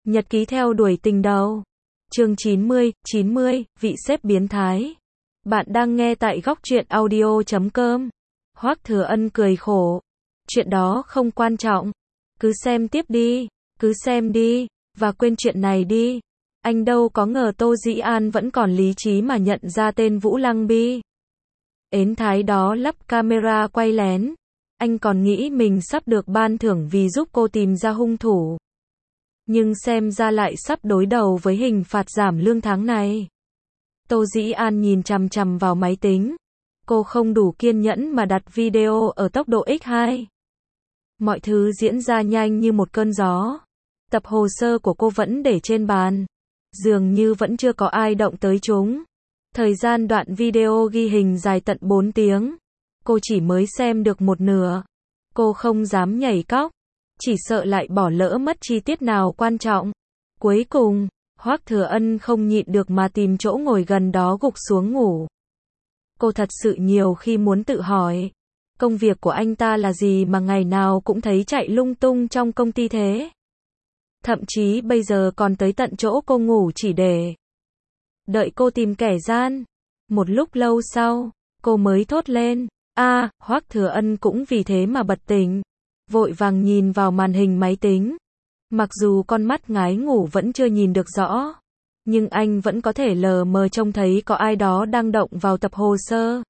Nhật ký theo đuổi tình đầu. Chương 90, vị sếp biến thái. Bạn đang nghe tại góc truyện audio.com. Hoắc Thừa Ân cười khổ. Chuyện đó không quan trọng. Cứ xem tiếp đi. Cứ xem đi. Và quên chuyện này đi. Anh đâu có ngờ Tô Dĩ An vẫn còn lý trí mà nhận ra tên Vũ Lăng Bi. Ến thái đó lắp camera quay lén. Anh còn nghĩ mình sắp được ban thưởng vì giúp cô tìm ra hung thủ. Nhưng xem ra lại sắp đối đầu với hình phạt giảm lương tháng này. Tô Dĩ An nhìn chằm chằm vào máy tính. Cô không đủ kiên nhẫn mà đặt video ở tốc độ x2. Mọi thứ diễn ra nhanh như một cơn gió. Tập hồ sơ của cô vẫn để trên bàn. Dường như vẫn chưa có ai động tới chúng. Thời gian đoạn video ghi hình dài tận 4 tiếng. Cô chỉ mới xem được một nửa. Cô không dám nhảy cóc. Chỉ sợ lại bỏ lỡ mất chi tiết nào quan trọng. Cuối cùng, Hoắc Thừa Ân không nhịn được mà tìm chỗ ngồi gần đó gục xuống ngủ. Cô thật sự nhiều khi muốn tự hỏi. Công việc của anh ta là gì mà ngày nào cũng thấy chạy lung tung trong công ty thế? Thậm chí bây giờ còn tới tận chỗ cô ngủ chỉ để đợi cô tìm kẻ gian. Một lúc lâu sau, cô mới thốt lên. Hoắc Thừa Ân cũng vì thế mà bật tỉnh. Vội vàng nhìn vào màn hình máy tính. Mặc dù con mắt ngái ngủ vẫn chưa nhìn được rõ, nhưng anh vẫn có thể lờ mờ trông thấy có ai đó đang động vào tập hồ sơ.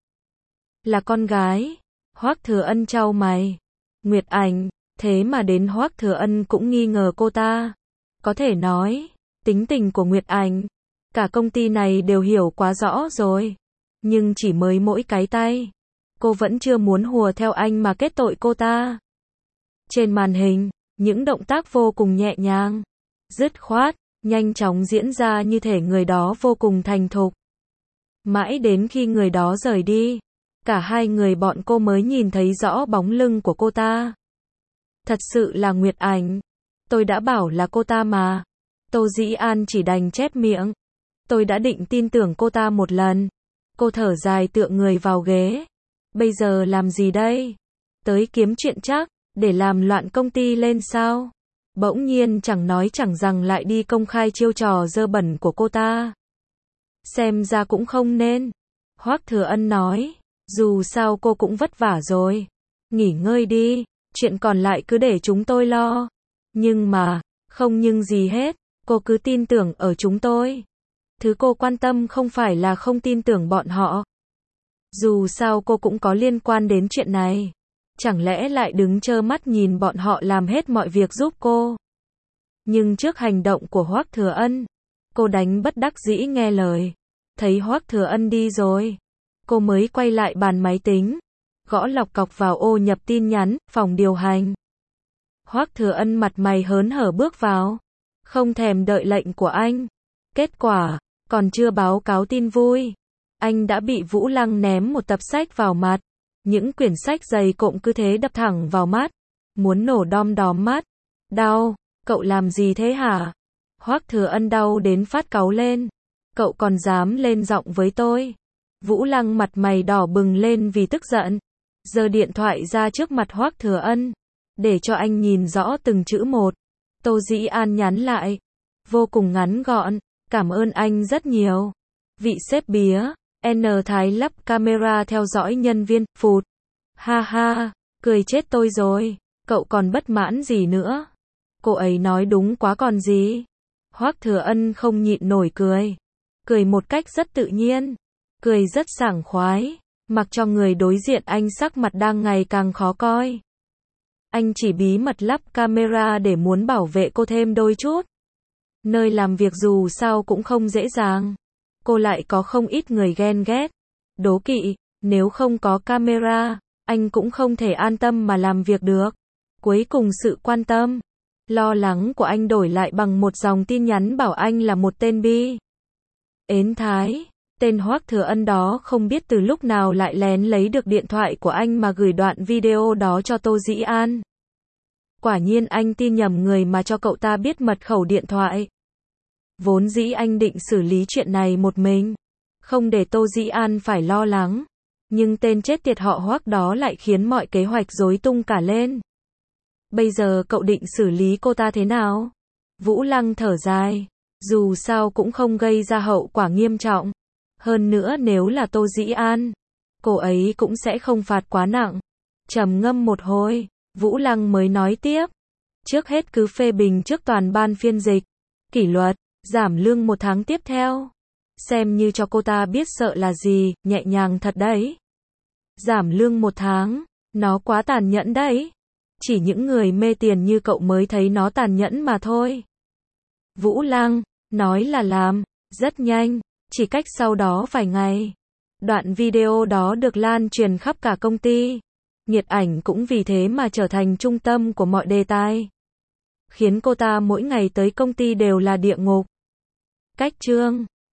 Là con gái. Hoắc Thừa Ân chau mày. Nguyệt Ảnh, thế mà đến Hoắc Thừa Ân cũng nghi ngờ cô ta. Có thể nói, tính tình của Nguyệt Ảnh, cả công ty này đều hiểu quá rõ rồi. Nhưng chỉ mới mỗi cái tay, cô vẫn chưa muốn hùa theo anh mà kết tội cô ta. Trên màn hình, những động tác vô cùng nhẹ nhàng, dứt khoát, nhanh chóng diễn ra như thể người đó vô cùng thành thục. Mãi đến khi người đó rời đi, cả hai người bọn cô mới nhìn thấy rõ bóng lưng của cô ta. Thật sự là Nguyệt Ảnh. Tôi đã bảo là cô ta mà. Tô Dĩ An chỉ đành chép miệng. Tôi đã định tin tưởng cô ta một lần. Cô thở dài tựa người vào ghế. Bây giờ làm gì đây? Tới kiếm chuyện chắc, để làm loạn công ty lên sao? Bỗng nhiên chẳng nói chẳng rằng lại đi công khai chiêu trò dơ bẩn của cô ta. Xem ra cũng không nên. Hoắc Thừa Ân nói. Dù sao cô cũng vất vả rồi. Nghỉ ngơi đi. Chuyện còn lại cứ để chúng tôi lo. Nhưng mà, không nhưng gì hết. Cô cứ tin tưởng ở chúng tôi. Thứ cô quan tâm không phải là không tin tưởng bọn họ. Dù sao cô cũng có liên quan đến chuyện này. Chẳng lẽ lại đứng trơ mắt nhìn bọn họ làm hết mọi việc giúp cô? Nhưng trước hành động của Hoắc Thừa Ân, cô đành bất đắc dĩ nghe lời. Thấy Hoắc Thừa Ân đi rồi, cô mới quay lại bàn máy tính, gõ lọc cọc vào ô nhập tin nhắn, phòng điều hành. Hoắc Thừa Ân mặt mày hớn hở bước vào, không thèm đợi lệnh của anh. Kết quả, còn chưa báo cáo tin vui, anh đã bị Vũ Lăng ném một tập sách vào mặt. Những quyển sách dày cộm cứ thế đập thẳng vào mắt, muốn nổ đom đóm mắt. Đau, cậu làm gì thế hả? Hoắc Thừa Ân đau đến phát cáu lên. Cậu còn dám lên giọng với tôi? Vũ Lăng mặt mày đỏ bừng lên vì tức giận, giơ điện thoại ra trước mặt Hoắc Thừa Ân, để cho anh nhìn rõ từng chữ một. Tô Dĩ An nhắn lại, vô cùng ngắn gọn, cảm ơn anh rất nhiều. Vị sếp bía. N Thái lắp camera theo dõi nhân viên, phụt. Ha ha, cười chết tôi rồi, cậu còn bất mãn gì nữa? Cô ấy nói đúng quá còn gì? Hoắc Thừa Ân không nhịn nổi cười. Cười một cách rất tự nhiên, cười rất sảng khoái, mặc cho người đối diện anh sắc mặt đang ngày càng khó coi. Anh chỉ bí mật lắp camera để muốn bảo vệ cô thêm đôi chút. Nơi làm việc dù sao cũng không dễ dàng. Cô lại có không ít người ghen ghét, đố kỵ, nếu không có camera, anh cũng không thể an tâm mà làm việc được. Cuối cùng sự quan tâm, lo lắng của anh đổi lại bằng một dòng tin nhắn bảo anh là một tên bi. Ến thái, tên Hoắc Thừa Ân đó không biết từ lúc nào lại lén lấy được điện thoại của anh mà gửi đoạn video đó cho Tô Dĩ An. Quả nhiên anh tin nhầm người mà cho cậu ta biết mật khẩu điện thoại. Vốn dĩ anh định xử lý chuyện này một mình, không để Tô Dĩ An phải lo lắng. Nhưng tên chết tiệt họ Hoắc đó lại khiến mọi kế hoạch rối tung cả lên. Bây giờ cậu định xử lý cô ta thế nào? Vũ Lăng thở dài. Dù sao cũng không gây ra hậu quả nghiêm trọng. Hơn nữa nếu là Tô Dĩ An, cô ấy cũng sẽ không phạt quá nặng. Trầm ngâm một hồi, Vũ Lăng mới nói tiếp. Trước hết cứ phê bình trước toàn ban phiên dịch, kỷ luật, giảm lương 1 tháng tiếp theo. Xem như cho cô ta biết sợ là gì, nhẹ nhàng thật đấy. Giảm lương 1 tháng, nó quá tàn nhẫn đấy. Chỉ những người mê tiền như cậu mới thấy nó tàn nhẫn mà thôi. Vũ Lăng, nói là làm, rất nhanh, chỉ cách sau đó vài ngày. Đoạn video đó được lan truyền khắp cả công ty. Nhiệt Ảnh cũng vì thế mà trở thành trung tâm của mọi đề tài. Khiến cô ta mỗi ngày tới công ty đều là địa ngục. Cách chương